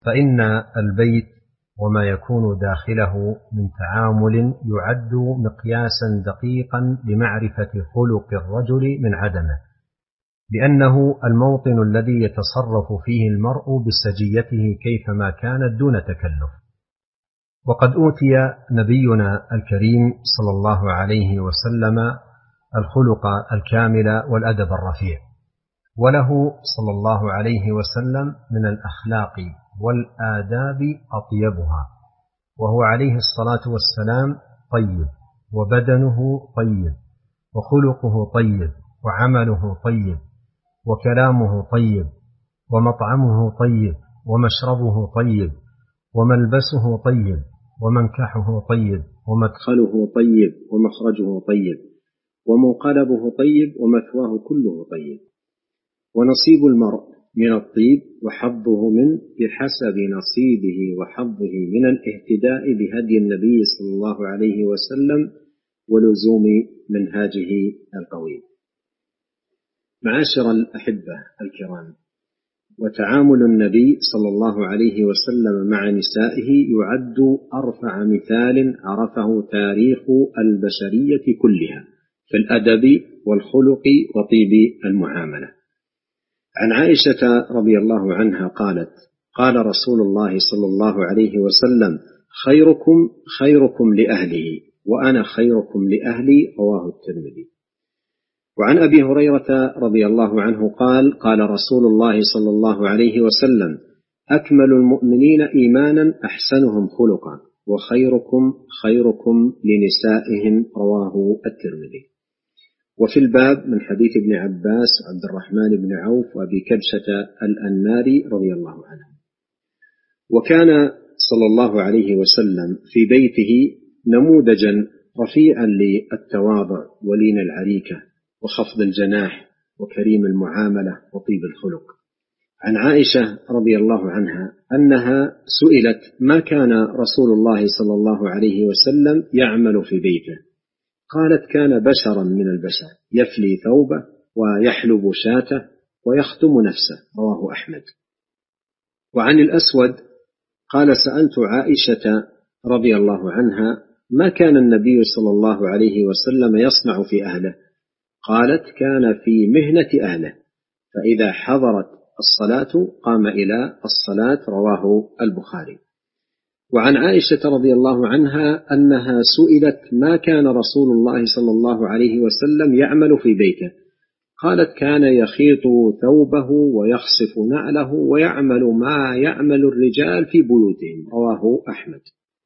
فإن البيت وما يكون داخله من تعامل يعد مقياسا دقيقا لمعرفة خلق الرجل من عدمه، لأنه الموطن الذي يتصرف فيه المرء بسجيته كيفما كانت دون تكلف. وقد أوتي نبينا الكريم صلى الله عليه وسلم الخلق الكامل والأدب الرفيع، وله صلى الله عليه وسلم من الأخلاق والآداب أطيبها، وهو عليه الصلاة والسلام طيب، وبدنه طيب، وخلقه طيب، وعمله طيب، وكلامه طيب، ومطعمه طيب، ومشربه طيب، وملبسه طيب، ومنكحه طيب، ومدخله طيب، ومخرجه طيب، ومنقلبه طيب، ومثواه كله طيب. ونصيب المرء من الطيب وحظه منه بحسب نصيبه وحظه من الاهتداء بهدي النبي صلى الله عليه وسلم ولزوم منهاجه القويم. معاشر الأحبة الكرام، وتعامل النبي صلى الله عليه وسلم مع نسائه يعد أرفع مثال عرفه تاريخ البشرية كلها في الأدب والخلق وطيب المعاملة. عن عائشة رضي الله عنها قالت: قال رسول الله صلى الله عليه وسلم: خيركم خيركم لأهله وأنا خيركم لأهلي، رواه الترمذي. وعن أبي هريرة رضي الله عنه قال: قال رسول الله صلى الله عليه وسلم: أكمل المؤمنين إيمانا أحسنهم خلقا، وخيركم خيركم لنسائهم، رواه الترمذي. وفي الباب من حديث ابن عباس وعبد الرحمن بن عوف وأبي كبشة الأناري رضي الله عنهم. وكان صلى الله عليه وسلم في بيته نموذجا رفيعا للتواضع ولين العريكة وخفض الجناح وكريم المعاملة وطيب الخلق. عن عائشة رضي الله عنها أنها سئلت: ما كان رسول الله صلى الله عليه وسلم يعمل في بيته؟ قالت: كان بشرا من البشر، يفلي ثوبه ويحلب شاته ويختم نفسه، رواه أحمد. وعن الأسود قال: سألت عائشة رضي الله عنها: ما كان النبي صلى الله عليه وسلم يصنع في أهله؟ قالت: كان في مهنة أهله، فإذا حضرت الصلاة قام إلى الصلاة، رواه البخاري. وعن عائشة رضي الله عنها أنها سئلت: ما كان رسول الله صلى الله عليه وسلم يعمل في بيته؟ قالت: كان يخيط ثوبه ويخصف نعله ويعمل ما يعمل الرجال في بيوتهم، رواه أحمد.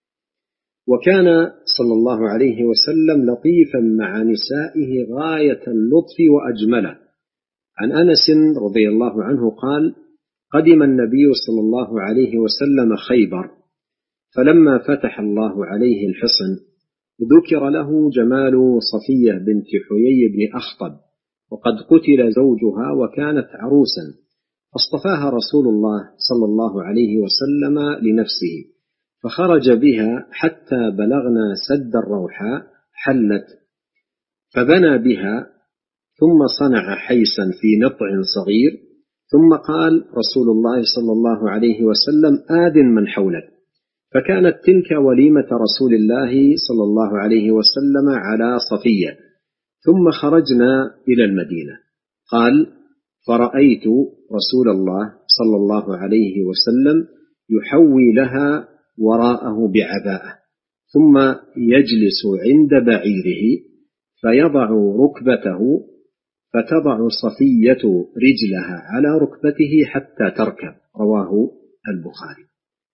وكان صلى الله عليه وسلم لطيفا مع نسائه غاية اللطف وأجمله. عن أنس رضي الله عنه قال: قدم النبي صلى الله عليه وسلم خيبر، فلما فتح الله عليه الحصن ذكر له جمال صفية بنت حيي بن أخطب، وقد قتل زوجها وكانت عروسا، فاصطفاها رسول الله صلى الله عليه وسلم لنفسه، فخرج بها حتى بلغنا سد الروحاء حلت، فبنى بها، ثم صنع حيسا في نطع صغير، ثم قال رسول الله صلى الله عليه وسلم: آذن من حولك. فكانت تلك وليمة رسول الله صلى الله عليه وسلم على صفية. ثم خرجنا إلى المدينة. قال: فرأيت رسول الله صلى الله عليه وسلم يحوي لها وراءه بعباءة، ثم يجلس عند بعيره فيضع ركبته، فتضع صفية رجلها على ركبته حتى تركب، رواه البخاري.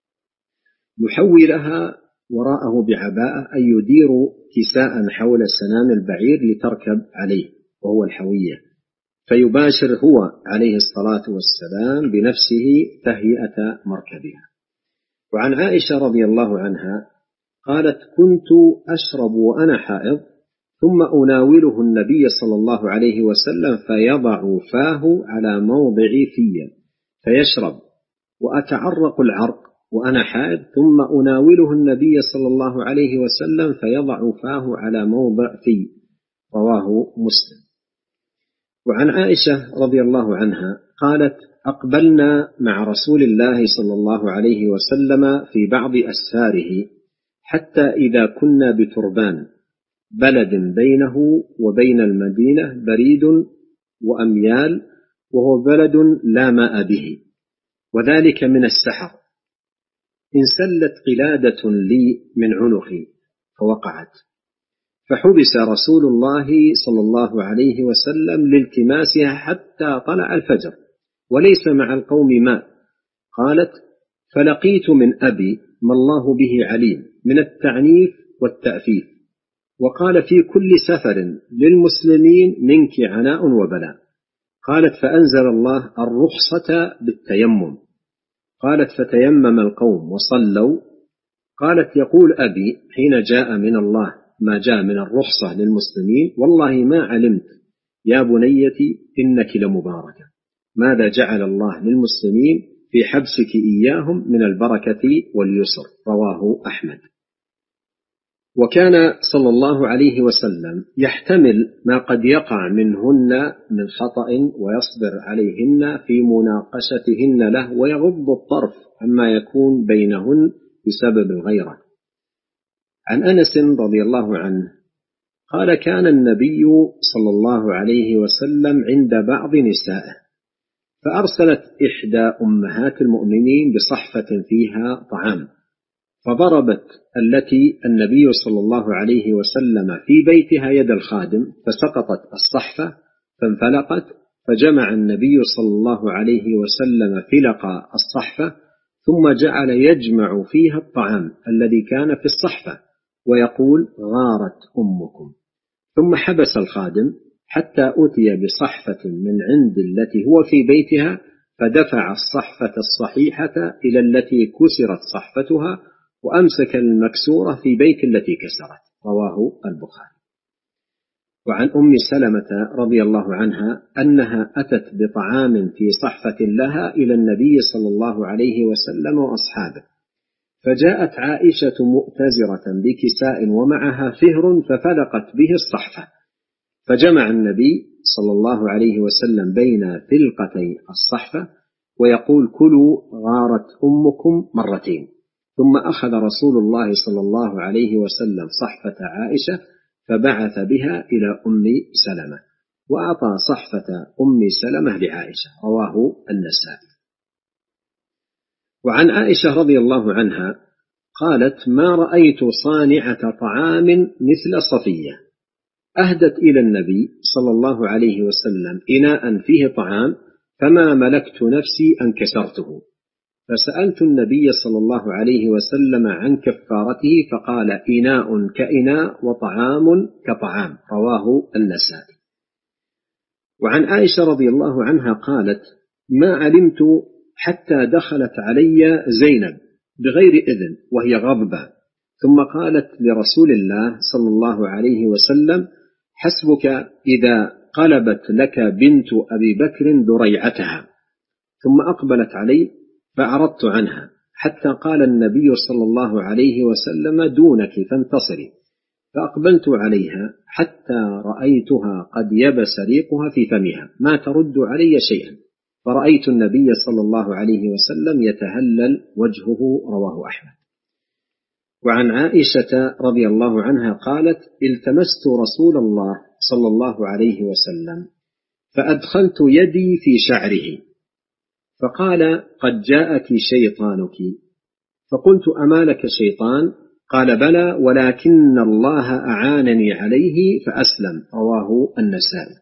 يحوي لها وراءه بعباءة أي يدير كساء حول سنام البعير لتركب عليه، وهو الحوية، فيباشر هو عليه الصلاة والسلام بنفسه تهيئة مركبها. وعن عائشة رضي الله عنها قالت: كنت أشرب وأنا حائض، ثم أناوله النبي صلى الله عليه وسلم فيضع فاه على موضع في فيشرب، وأتعرق العرق وأنا حائض، ثم أناوله النبي صلى الله عليه وسلم فيضع فاه على موضع في، رواه مسلم. وعن عائشة رضي الله عنها قالت: أقبلنا مع رسول الله صلى الله عليه وسلم في بعض أسفاره حتى إذا كنا بتربان بلد بينه وبين المدينة بريد وأميال، وهو بلد لا ماء به، وذلك من السحر. انسلت قلادة لي من عنقي فوقعت، فحبس رسول الله صلى الله عليه وسلم لالتماسها حتى طلع الفجر وليس مع القوم ماء. قالت: فلقيت من أبي ما الله به عليم من التعنيف والتأفيف، وقال: في كل سفر للمسلمين منك عناء وبلاء. قالت: فأنزل الله الرخصة بالتيمم. قالت: فتيمم القوم وصلوا. قالت: يقول أبي حين جاء من الله ما جاء من الرخصة للمسلمين: والله ما علمت يا بنيتي إنك لمباركة، ماذا جعل الله للمسلمين في حبسك إياهم من البركة واليسر. رواه أحمد. وكان صلى الله عليه وسلم يحتمل ما قد يقع منهن من خطأ ويصبر عليهن في مناقشتهن له، ويغض الطرف عما يكون بينهن بسبب الغيرة. عن أنس رضي الله عنه قال: كان النبي صلى الله عليه وسلم عند بعض نسائه، فأرسلت إحدى أمهات المؤمنين بصحفة فيها طعام، فضربت التي النبي صلى الله عليه وسلم في بيتها يد الخادم، فسقطت الصحفة فانفلقت، فجمع النبي صلى الله عليه وسلم فلق الصحفة، ثم جعل يجمع فيها الطعام الذي كان في الصحفة ويقول: غارت أمكم. ثم حبس الخادم حتى أتي بصحفة من عند التي هو في بيتها، فدفع الصحفة الصحيحة إلى التي كسرت صحفتها، وأمسك المكسورة في بيت التي كسرت. رواه البخاري. وعن أم سلمة رضي الله عنها أنها أتت بطعام في صحفة لها إلى النبي صلى الله عليه وسلم وأصحابه، فجاءت عائشة مؤتزرة بكساء ومعها فهر ففلقت به الصحفة، فجمع النبي صلى الله عليه وسلم بين فلقتي الصحفة ويقول: كلوا غارت أمكم مرتين. ثم أخذ رسول الله صلى الله عليه وسلم صحفة عائشة فبعث بها إلى أم سلمة، وأعطى صحفة أم سلمة لعائشة. رواه النسائي. وعن عائشة رضي الله عنها قالت: ما رأيت صانعة طعام مثل صفية، أهدت إلى النبي صلى الله عليه وسلم إناء فيه طعام، فما ملكت نفسي أن كسرته، فسألت النبي صلى الله عليه وسلم عن كفارته، فقال: إناء كإناء وطعام كطعام. رواه النسائي. وعن عائشة رضي الله عنها قالت: ما علمت حتى دخلت علي زينب بغير إذن وهي غضبة، ثم قالت لرسول الله صلى الله عليه وسلم: حسبك إذا قلبت لك بنت أبي بكر ذريعتها. ثم أقبلت علي فأعرضت عنها حتى قال النبي صلى الله عليه وسلم: دونك فانتصري. فأقبلت عليها حتى رأيتها قد يبس ريقها في فمها، ما ترد علي شيئا، فرأيت النبي صلى الله عليه وسلم يتهلل وجهه. رواه أحمد. وعن عائشة رضي الله عنها قالت: التمست رسول الله صلى الله عليه وسلم فأدخلت يدي في شعره، فقال: قد جاءك شيطانك. فقلت: أما لك شيطان؟ قال: بلى، ولكن الله أعانني عليه فأسلم. رواه النسائي.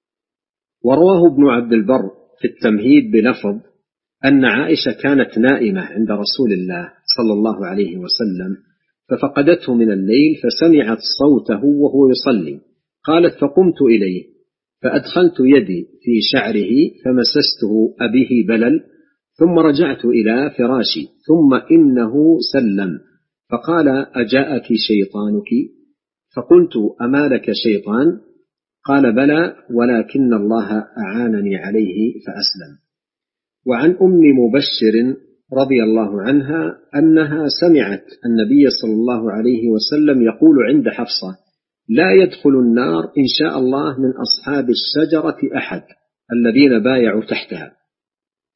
ورواه ابن عبد البر في التمهيد بلفظ أن عائشة كانت نائمة عند رسول الله صلى الله عليه وسلم، ففقدته من الليل فسمعت صوته وهو يصلي. قالت: فقمت إليه فأدخلت يدي في شعره فمسسته أبيه بلل، ثم رجعت إلى فراشي، ثم إنه سلم فقال: أجاءك شيطانك؟ فقلت: أما لك شيطان؟ قال: بلى، ولكن الله أعانني عليه فأسلم. وعن أم مبشر رضي الله عنها أنها سمعت النبي صلى الله عليه وسلم يقول عند حفصة: لا يدخل النار إن شاء الله من أصحاب الشجرة أحد الذين بايعوا تحتها.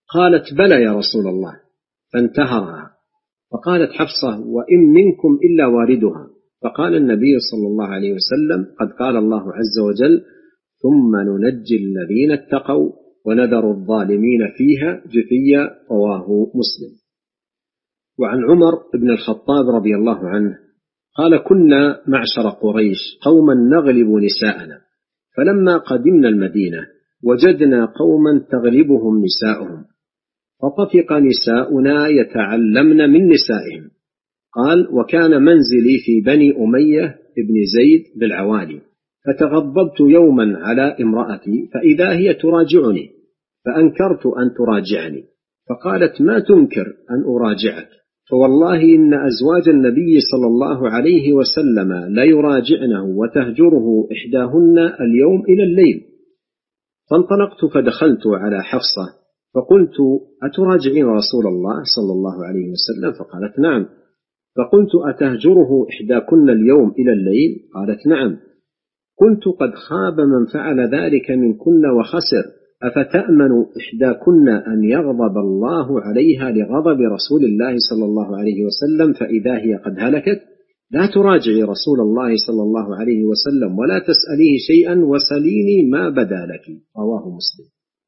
قالت بلى يا رسول الله، فانتهرها. فقالت حفصة وإن منكم إلا واردها. فقال النبي صلى الله عليه وسلم قد قال الله عز وجل ثم ننجي الذين اتقوا ونذر الظالمين فيها جثيا، رواه مسلم. وعن عمر بن الخطاب رضي الله عنه قال كنا معشر قريش قوما نغلب نساءنا، فلما قدمنا المدينة وجدنا قوما تغلبهم نساؤهم، فطفق نساؤنا يتعلمن من نسائهم. قال وكان منزلي في بني أمية بن زيد بالعوالي، فتغضبت يوما على امرأتي فإذا هي تراجعني، فأنكرت أن تراجعني، فقالت ما تنكر أن أراجعك، فوالله إن أزواج النبي صلى الله عليه وسلم لا يراجعنه وتهجره إحداهن اليوم إلى الليل. فانطلقت فدخلت على حفصة فقلت أتراجعين رسول الله صلى الله عليه وسلم؟ فقالت نعم. فقلت أتهجره إحداكن اليوم إلى الليل؟ قالت نعم. قلت قد خاب من فعل ذلك منكن وخسر، أفتأمن إحداكن أن يغضب الله عليها لغضب رسول الله صلى الله عليه وسلم فإذا هي قد هلكت؟ لا تراجعي رسول الله صلى الله عليه وسلم ولا تسأليه شيئا وسليني ما بدا لك، رواه مسلم.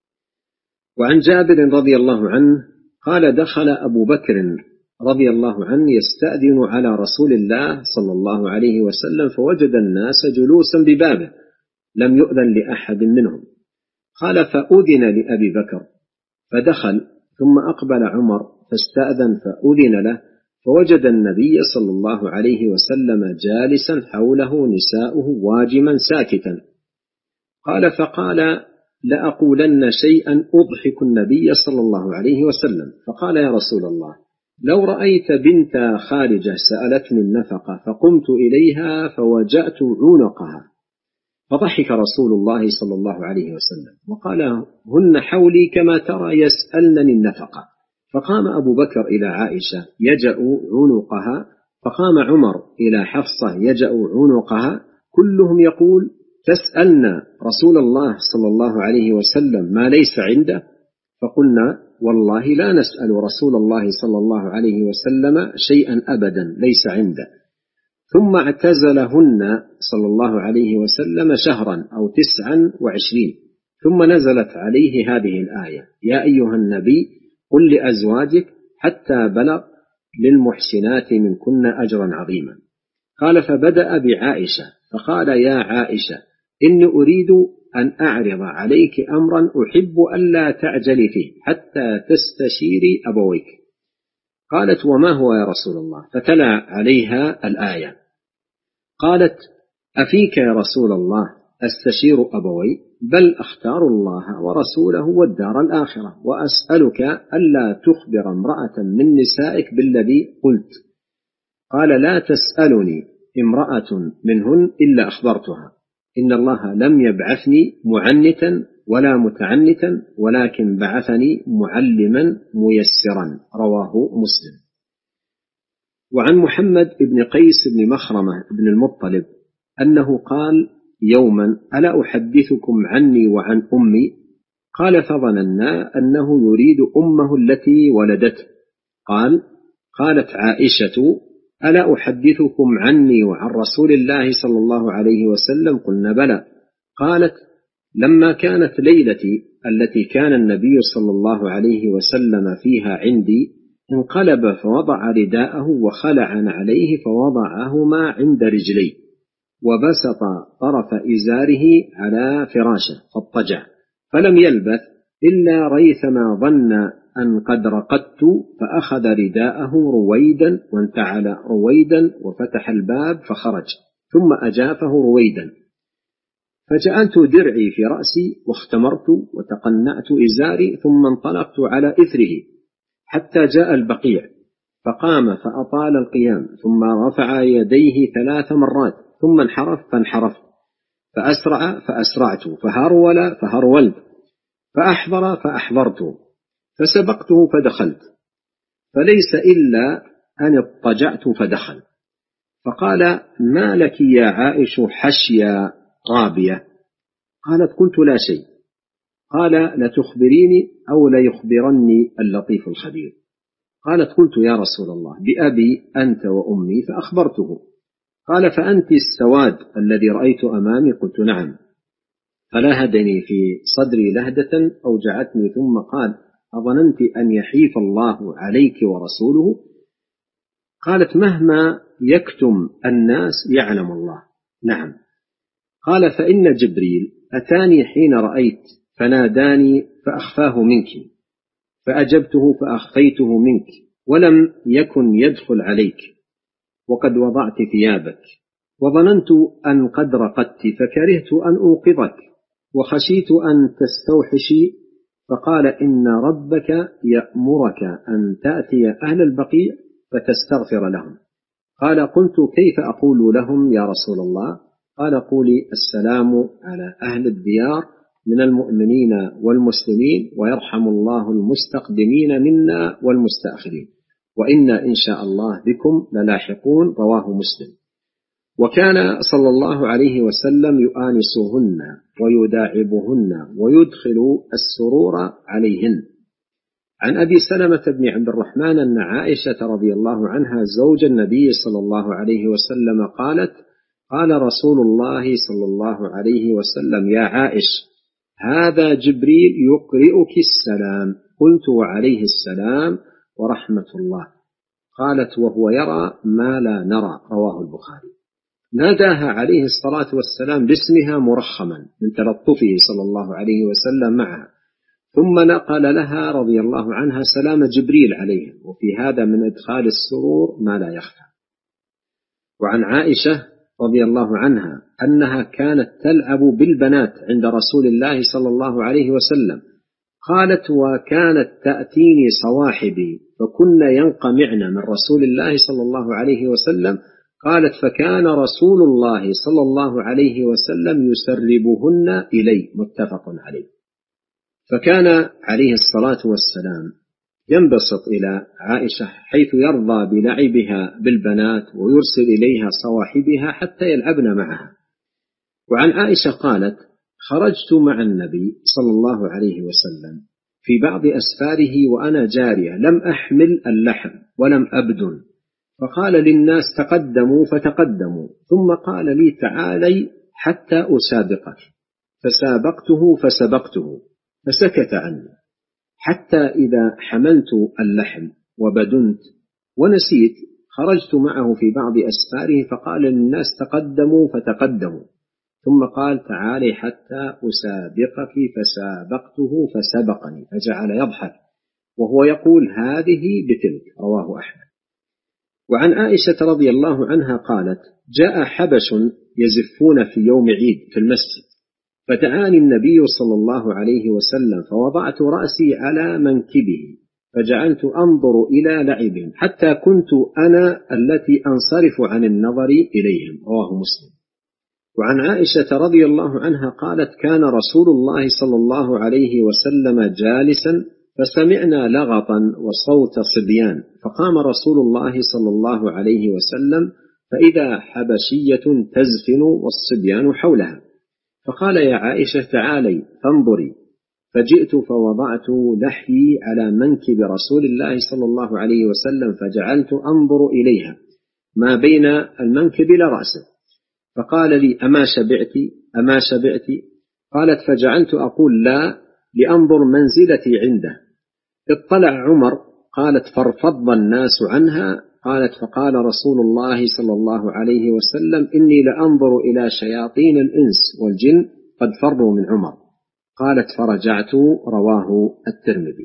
وعن جابر رضي الله عنه قال دخل أبو بكر رضي الله عنه يستأذن على رسول الله صلى الله عليه وسلم، فوجد الناس جلوسا ببابه لم يؤذن لأحد منهم. قال فأذن لأبي بكر فدخل، ثم أقبل عمر فاستأذن فأذن له، فوجد النبي صلى الله عليه وسلم جالسا حوله نساؤه واجما ساكتا. قال فقال لأقولن شيئا أضحك النبي صلى الله عليه وسلم. فقال يا رسول الله لو رأيت بنت خارجة سألتني النفقة فقمت إليها فوجأت عنقها. فضحك رسول الله صلى الله عليه وسلم وقال هن حولي كما ترى يسألنني النفقة. فقام أبو بكر إلى عائشة يجأ عنقها، فقام عمر إلى حفصة يجأ عنقها، كلهم يقول تسألنا رسول الله صلى الله عليه وسلم ما ليس عنده؟ فقلنا والله لا نسأل رسول الله صلى الله عليه وسلم شيئا أبدا ليس عنده. ثم اعتزلهن صلى الله عليه وسلم شهرا أو 29، ثم نزلت عليه هذه الآية يا أيها النبي قل لأزواجك حتى بلغ للمحسنات منكن أجرا عظيما. قال فبدأ بعائشة فقال يا عائشة إني أريد أن أعرض عليك أمرا أحب ألا تعجلي فيه حتى تستشيري أبويك. قالت وما هو يا رسول الله؟ فتلا عليها الآية. قالت أفيك يا رسول الله أستشير أبوي؟ بل أختار الله ورسوله والدار الآخرة، وأسألك ألا تخبر امرأة من نسائك بالذي قلت. قال لا تسألني امرأة منهن إلا أخبرتها، إن الله لم يبعثني معنتا ولا متعنتا ولكن بعثني معلما ميسرا، رواه مسلم. وعن محمد بن قيس بن مخرمة بن المطلب أنه قال يوما ألا أحدثكم عني وعن أمي؟ قال فظننا أنه يريد أمه التي ولدته. قالت عائشة ألا أحدثكم عني وعن رسول الله صلى الله عليه وسلم؟ قلنا بلى. قالت لما كانت ليلتي التي كان النبي صلى الله عليه وسلم فيها عندي انقلب فوضع رداءه وخلع عليه فوضعهما عند رجلي وبسط طرف إزاره على فراشه فاضطجع، فلم يلبث إلا ريثما ظن أن قد رقدت فأخذ رداءه رويدا وانتعل رويدا وفتح الباب فخرج، ثم أجافه رويدا، فجعلت درعي في رأسي واختمرت وتقنعت إزاري، ثم انطلقت على إثره حتى جاء البقيع، فقام فأطال القيام، ثم رفع يديه 3 مرات، ثم انحرف فانحرفت، فأسرع فأسرعت، فهرول فهرولت، فأحضر فأحضرت، فسبقته فدخلت، فليس إلا أن اضطجعت فدخل. فقال ما لك يا عائش حشيا رابية؟ قالت قلت لا شيء. قال: لتخبريني أو ليخبرني اللطيف الخبير؟ قالت: قلت: يا رسول الله، بأبي أنت وأمي، فأخبرته. قال: فأنت السواد الذي رأيت أمامي؟ قلت: نعم. فلهدني في صدري لهدة أوجعتني، ثم قال: أظننت أن يحيف الله عليك ورسوله؟ قالت: مهما يكتم الناس يعلم الله. نعم. قال: فإن جبريل أتاني حين رأيت فناداني فأخفاه منك، فأجبته فأخفيته منك، ولم يكن يدخل عليك وقد وضعت ثيابك، وظننت أن قد رقدت فكرهت أن أوقظك وخشيت أن تستوحشي، فقال: إن ربك يأمرك أن تأتي أهل البقيع فتستغفر لهم. قال: قلت: كيف أقول لهم يا رسول الله؟ قال: قولي: السلام على أهل الديار من المؤمنين والمسلمين، ويرحم الله المستقدمين منا والمستأخرين، وإنا إن شاء الله بكم للاحقون. رواه مسلم. وكان صلى الله عليه وسلم يؤانسهن ويداعبهن ويدخل السرور عليهن. عن أبي سلمة بن عبد الرحمن أن عائشة رضي الله عنها زوج النبي صلى الله عليه وسلم قالت: قال رسول الله صلى الله عليه وسلم: يا عائش، هذا جبريل يقرئك السلام. قلت: وعليه السلام ورحمة الله. قالت: وهو يرى ما لا نرى. رواه البخاري. ناداها عليه الصلاة والسلام باسمها مرخما من تلطفه صلى الله عليه وسلم معها، ثم نقل لها رضي الله عنها سلام جبريل عليها، وفي هذا من إدخال السرور ما لا يخفى. وعن عائشة رضي الله عنها أنها كانت تلعب بالبنات عند رسول الله صلى الله عليه وسلم. قالت: وكانت تأتيني صواحبي فكن ينقمعن من رسول الله صلى الله عليه وسلم. قالت: فكان رسول الله صلى الله عليه وسلم يسربهن إلي. متفق عليه. فكان عليه الصلاة والسلام ينبسط إلى عائشة حيث يرضى بلعبها بالبنات ويرسل إليها صواحبها حتى يلعبن معها. وعن عائشة قالت: خرجت مع النبي صلى الله عليه وسلم في بعض أسفاره وأنا جارية لم أحمل اللحم ولم أبدن، فقال للناس: تقدموا، فتقدموا، ثم قال لي: تعالي حتى أسابقك، فسابقته فسبقته، فسكت عني، حتى إذا حملت اللحم وبدنت ونسيت خرجت معه في بعض أسفاره فقال للناس: تقدموا، فتقدموا، ثم قال: تعالي حتى أسابقك، فسابقته فسبقني، فجعل يضحك وهو يقول: هذه بتلك. رواه أحمد. وعن عائشة رضي الله عنها قالت: جاء حبش يزفون في يوم عيد في المسجد، فدعاني النبي صلى الله عليه وسلم، فوضعت رأسي على منكبه فجعلت أنظر إلى لعبهم حتى كنت أنا التي أنصرف عن النظر إليهم. رواه مسلم. وعن عائشة رضي الله عنها قالت: كان رسول الله صلى الله عليه وسلم جالسا فسمعنا لغطا وصوت صبيان، فقام رسول الله صلى الله عليه وسلم فإذا حبشية تزفن والصبيان حولها، فقال: يا عائشة تعالي فانظري، فجئت فوضعت لحيي على منكب رسول الله صلى الله عليه وسلم فجعلت أنظر إليها ما بين المنكب إلى رأسه، فقال لي: أما شبعت أما شبعت؟ قالت: فجعلت أقول لا لأنظر منزلتي عنده. اطلع عمر، قالت: فارفض الناس عنها. قالت: فقال رسول الله صلى الله عليه وسلم: إني لأنظر إلى شياطين الإنس والجن قد فروا من عمر. قالت: فرجعت. رواه الترمذي.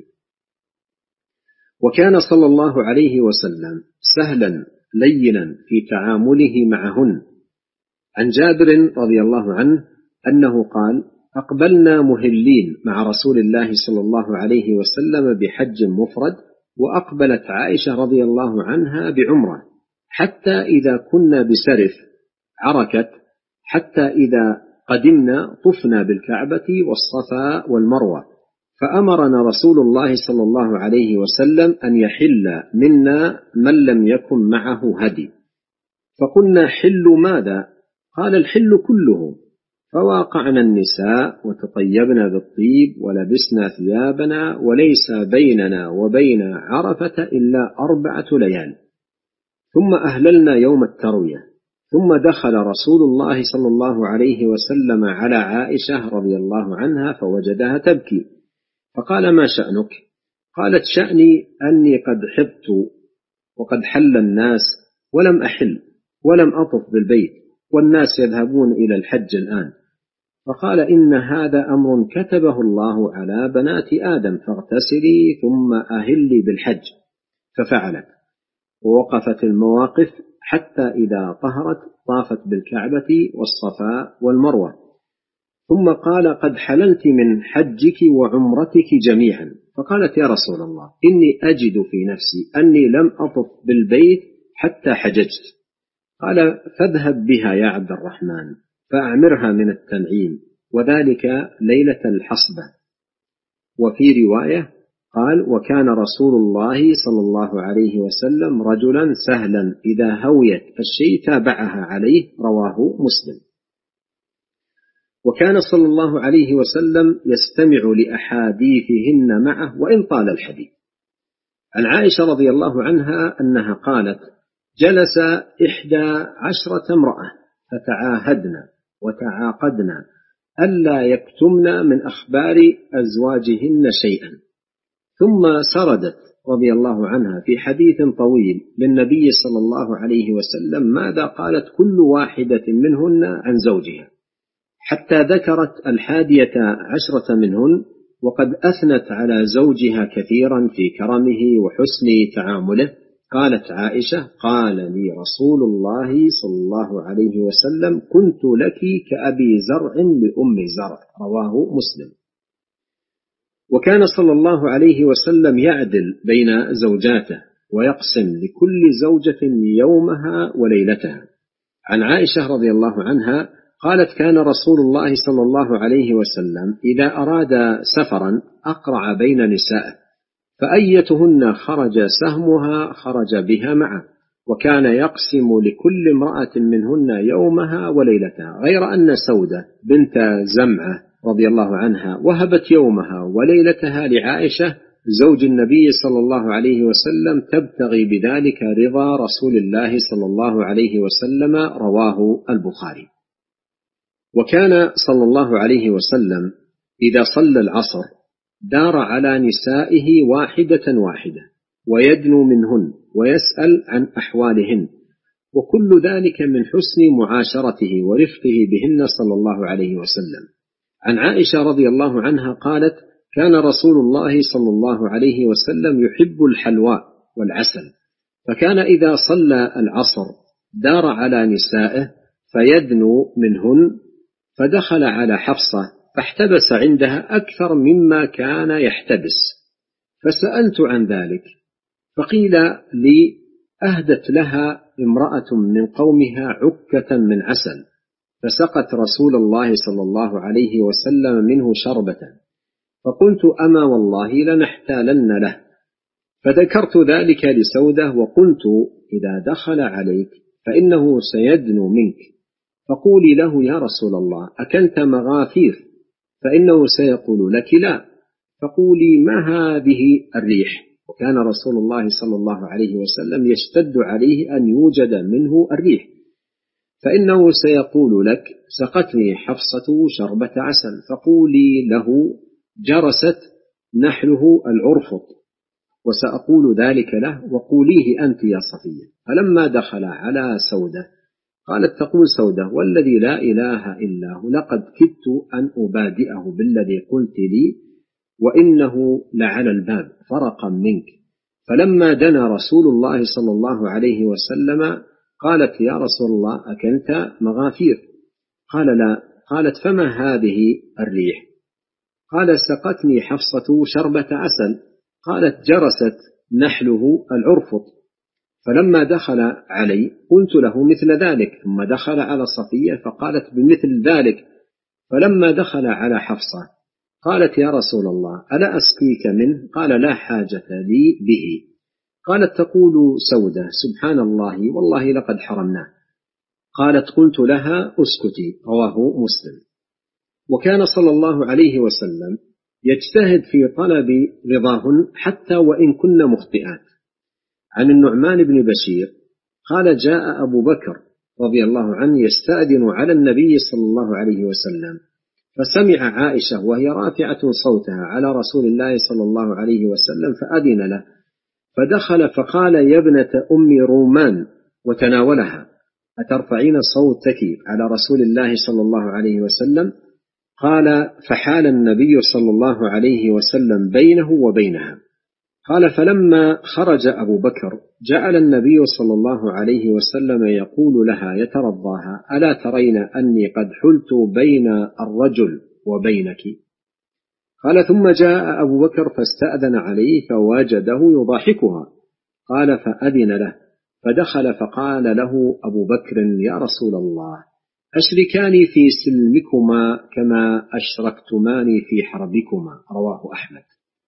وكان صلى الله عليه وسلم سهلا لينا في تعامله معهن. عن جابر رضي الله عنه أنه قال: أقبلنا مهلين مع رسول الله صلى الله عليه وسلم بحج مفرد، وأقبلت عائشة رضي الله عنها بعمرة، حتى إذا كنا بسرف عركت، حتى إذا قدمنا طفنا بالكعبة والصفا والمروة، فأمرنا رسول الله صلى الله عليه وسلم أن يحل منا من لم يكن معه هدي، فقلنا: حل ماذا؟ قال: الحل كله. فواقعنا النساء وتطيبنا بالطيب ولبسنا ثيابنا وليس بيننا وبين عرفة إلا 4 ليال، ثم أهللنا يوم التروية، ثم دخل رسول الله صلى الله عليه وسلم على عائشة رضي الله عنها فوجدها تبكي، فقال: ما شأنك؟ قالت: شأني أني قد حبت وقد حل الناس ولم أحل ولم أطف بالبيت، والناس يذهبون إلى الحج الآن. فقال: إن هذا أمر كتبه الله على بنات آدم، فاغتسلي ثم أهلي بالحج. ففعلت، ووقفت المواقف حتى إذا طهرت طافت بالكعبة والصفا والمروة، ثم قال: قد حللت من حجك وعمرتك جميعا. فقالت: يا رسول الله، إني أجد في نفسي أني لم أطف بالبيت حتى حججت. قال: فاذهب بها يا عبد الرحمن فأعمرها من التنعيم، وذلك ليلة الحصبة. وفي رواية قال: وكان رسول الله صلى الله عليه وسلم رجلا سهلا إذا هويت الشيء تابعها عليه، رواه مسلم. وكان صلى الله عليه وسلم يستمع لأحاديثهن معه وإن طال الحديث. عن عائشة رضي الله عنها أنها قالت: جلس 11 امرأة فتعاهدنا وتعاقدنا ألا يكتمن من أخبار أزواجهن شيئا، ثم سردت رضي الله عنها في حديث طويل للنبي صلى الله عليه وسلم ماذا قالت كل واحدة منهن عن زوجها، حتى ذكرت 11 منهن، وقد أثنت على زوجها كثيرا في كرمه وحسن تعامله. قالت عائشة: قال لي رسول الله صلى الله عليه وسلم: كنت لك كأبي زرع لأم زرع، رواه مسلم. وكان صلى الله عليه وسلم يعدل بين زوجاته ويقسم لكل زوجة يومها وليلتها. عن عائشة رضي الله عنها قالت: كان رسول الله صلى الله عليه وسلم إذا أراد سفرا أقرع بين نسائه، فأيتهن خرج سهمها خرج بها معه، وكان يقسم لكل امرأة منهن يومها وليلتها، غير أن سودة بنت زمعة رضي الله عنها وهبت يومها وليلتها لعائشة زوج النبي صلى الله عليه وسلم تبتغي بذلك رضا رسول الله صلى الله عليه وسلم، رواه البخاري. وكان صلى الله عليه وسلم إذا صلى العصر دار على نسائه واحدة واحدة ويدنو منهن ويسأل عن أحوالهن، وكل ذلك من حسن معاشرته ورفقه بهن صلى الله عليه وسلم. عن عائشة رضي الله عنها قالت: كان رسول الله صلى الله عليه وسلم يحب الحلوى والعسل، فكان إذا صلى العصر دار على نسائه فيدنو منهن، فدخل على حفصة فاحتبس عندها أكثر مما كان يحتبس، فسألت عن ذلك، فقيل لي: أهدت لها امرأة من قومها عكة من عسل، فسقت رسول الله صلى الله عليه وسلم منه شربة، فقلت: أما والله لنحتالن له. فذكرت ذلك لسودة وقلت: إذا دخل عليك فإنه سيدنو منك، فقولي له: يا رسول الله أكلت مغافير؟ فإنه سيقول لك: لا. فقولي: ما هذه الريح؟ وكان رسول الله صلى الله عليه وسلم يشتد عليه أن يوجد منه الريح، فإنه سيقول لك: سقتني حفصة شربة عسل. فقولي له: جرست نحله العرفط، وسأقول ذلك له، وقوليه أنت يا صفية. فلما دخل على سودة قالت تقول سودة: والذي لا إله إلا هو لقد كدت أن أبادئه بالذي قلت لي، وإنه لعلى الباب فرقا منك. فلما دنا رسول الله صلى الله عليه وسلم قالت: يا رسول الله أكلت مغافير؟ قال: لا. قالت: فما هذه الريح؟ قال: سقتني حفصة شربة عسل. قالت: جرست نحله العرفط. فلما دخل علي قلت له مثل ذلك، ثم دخل على صفية فقالت بمثل ذلك. فلما دخل على حفصة قالت: يا رسول الله ألا أسقيك منه؟ قال: لا حاجة لي به. قالت تقول سودة: سبحان الله والله لقد حرمناه. قالت: قلت لها: اسكتي، رواه مسلم. وكان صلى الله عليه وسلم يجتهد في طلب رضاهن حتى وإن كن مخطئات. عن النعمان بن بشير قال: جاء أبو بكر رضي الله عنه يستأذن على النبي صلى الله عليه وسلم، فسمع عائشة وهي رافعة صوتها على رسول الله صلى الله عليه وسلم فأذن له، فدخل فقال: يا ابنة أم رومان، وتناولها: أترفعين صوتك على رسول الله صلى الله عليه وسلم؟ قال: فحال النبي صلى الله عليه وسلم بينه وبينها. قال: فلما خرج أبو بكر جعل النبي صلى الله عليه وسلم يقول لها يترضاها: ألا ترين أني قد حلت بين الرجل وبينك؟ قال: ثم جاء أبو بكر فاستأذن عليه فوجده يضاحكها. قال: فأذن له، فدخل فقال له أبو بكر: يا رسول الله، أشركاني في سلمكما كما أشركتماني في حربكما. رواه أحمد.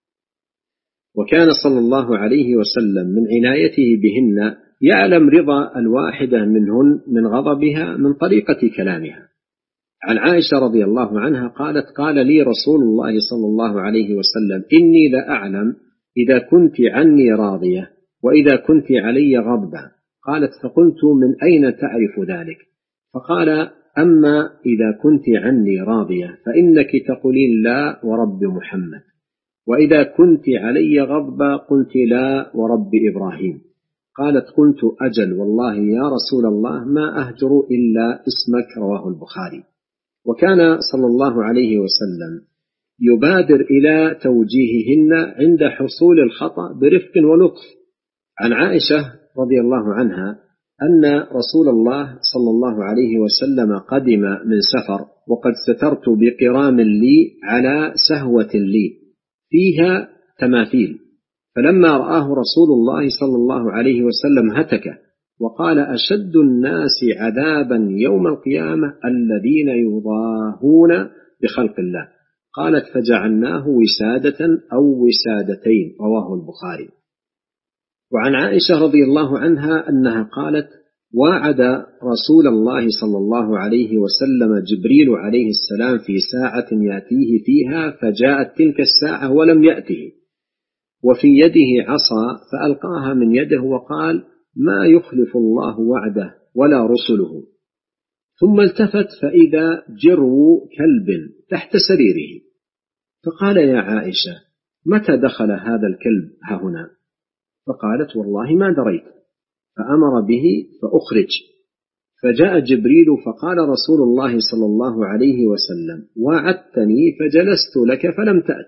وكان صلى الله عليه وسلم من عنايته بهن يعلم رضا الواحدة منهن من غضبها من طريقة كلامها. عن عائشة رضي الله عنها قالت: قال لي رسول الله صلى الله عليه وسلم: إني لأعلم إذا كنت عني راضية وإذا كنت علي غضبة. قالت: فقلت: من أين تعرف ذلك؟ فقال: أما إذا كنت عني راضية فإنك تقولين لا ورب محمد، وإذا كنت علي غضبة قلت لا ورب إبراهيم. قالت: قلت: أجل والله يا رسول الله ما أهجر إلا اسمك. رواه البخاري. وكان صلى الله عليه وسلم يبادر إلى توجيههن عند حصول الخطأ برفق ولطف. عن عائشة رضي الله عنها أن رسول الله صلى الله عليه وسلم قدم من سفر وقد سترت بقرام لي على سهوة لي فيها تماثيل، فلما رآه رسول الله صلى الله عليه وسلم هتكه وقال: أشد الناس عذابا يوم القيامة الذين يضاهون بخلق الله. قالت: فجعلناه وسادة أو وسادتين. رواه البخاري. وعن عائشة رضي الله عنها أنها قالت: واعد رسول الله صلى الله عليه وسلم جبريل عليه السلام في ساعة يأتيه فيها، فجاءت تلك الساعة ولم يأته، وفي يده عصا فألقاها من يده وقال: ما يخلف الله وعده ولا رسله. ثم التفت فإذا جرو كلب تحت سريره، فقال: يا عائشة، متى دخل هذا الكلب هنا؟ فقالت: والله ما دريت. فأمر به فأخرج، فجاء جبريل فقال رسول الله صلى الله عليه وسلم: وعدتني فجلست لك فلم تأت.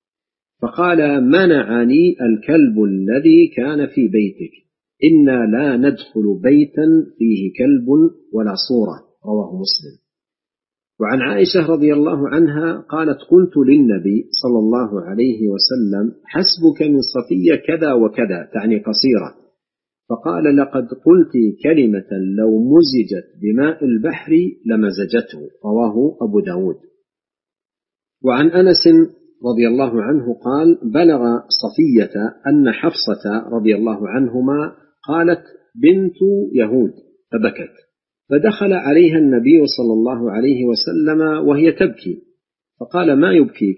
فقال: منعني الكلب الذي كان في بيتك، إنا لا ندخل بيتا فيه كلب ولا صورة. رواه مسلم. وعن عائشة رضي الله عنها قالت: قلت للنبي صلى الله عليه وسلم: حسبك من صفية كذا وكذا، تعني قصيرة. فقال: لقد قلت كلمة لو مزجت بماء البحر لمزجته. رواه أبو داود. وعن أنس رضي الله عنه قال: بلغ صفية أن حفصة رضي الله عنهما قالت: بنت يهود، فبكت، فدخل عليها النبي صلى الله عليه وسلم وهي تبكي، فقال: ما يبكيك؟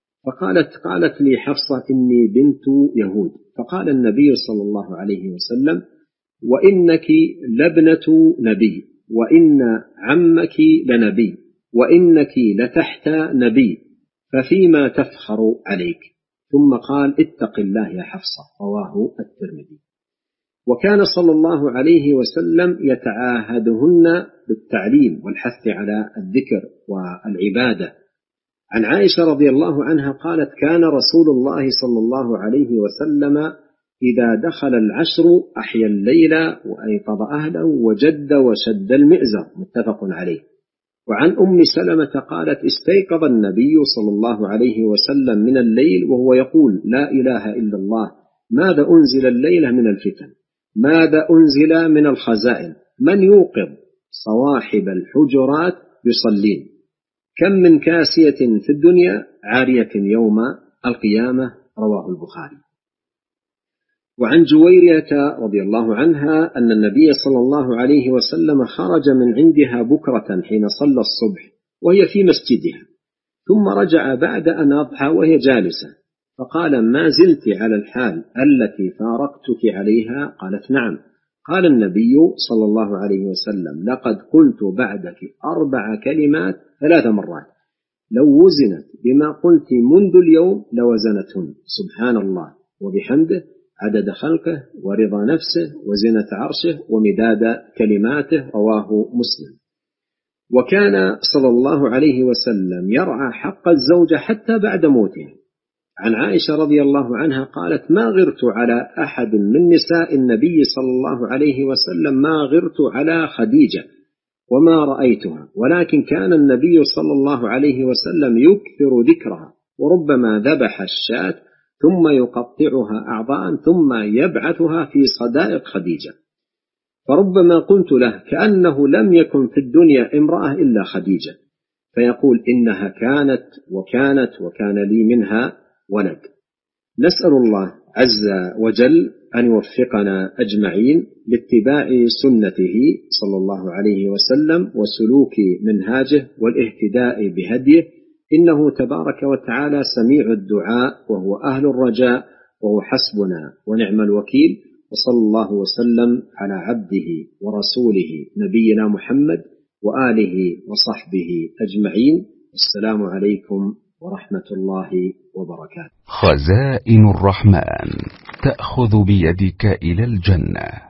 قالت لي حفصة: إني بنت يهود. فقال النبي صلى الله عليه وسلم: وإنك لابنة نبي، وإن عمك لنبي، وإنك لتحت نبي، ففيما تفخر عليك؟ ثم قال: اتق الله يا حفصة. رواه الترمذي. وكان صلى الله عليه وسلم يتعاهدهن بالتعليم والحث على الذكر والعبادة. عن عائشة رضي الله عنها قالت: كان رسول الله صلى الله عليه وسلم إذا دخل العشر أحيا الليل وأيقظ أهله وجد وشد المئزر. متفق عليه. وعن أم سلمة قالت: استيقظ النبي صلى الله عليه وسلم من الليل وهو يقول: لا إله إلا الله، ماذا أنزل الليلة من الفتن، ماذا أنزل من الخزائن، من يوقظ صواحب الحجرات يصلين، كم من كاسية في الدنيا عارية يوم القيامة. رواه البخاري. وعن جويرية رضي الله عنها أن النبي صلى الله عليه وسلم خرج من عندها بكرة حين صلى الصبح وهي في مسجدها، ثم رجع بعد أن أضحى وهي جالسة، فقال: ما زلت على الحال التي فارقتك عليها؟ قالت: نعم. قال النبي صلى الله عليه وسلم: لقد قلت بعدك 4 كلمات 3 مرات، لو وزنت بما قلت منذ اليوم لوزنتهن، سبحان الله وبحمده، عدد خلقه ورضا نفسه وزنة عرشه ومداد كلماته. رواه مسلم. وكان صلى الله عليه وسلم يرعى حق الزوجة حتى بعد موته. عن عائشة رضي الله عنها قالت: ما غرت على أحد من نساء النبي صلى الله عليه وسلم ما غرت على خديجة وما رأيتها، ولكن كان النبي صلى الله عليه وسلم يكثر ذكرها، وربما ذبح الشاة ثم يقطعها أعضاء ثم يبعثها في صدائق خديجة، فربما قلت له: كأنه لم يكن في الدنيا امرأة إلا خديجة، فيقول: إنها كانت وكان لي منها ولد. نسأل الله عز وجل أن يوفقنا أجمعين لاتباع سنته صلى الله عليه وسلم وسلوك منهاجه والاهتداء بهديه، إنه تبارك وتعالى سميع الدعاء وهو أهل الرجاء وهو حسبنا ونعم الوكيل. وصلى الله وسلم على عبده ورسوله نبينا محمد وآله وصحبه أجمعين. السلام عليكم ورحمة الله وبركاته. خزائن الرحمن تأخذ بيدك إلى الجنة.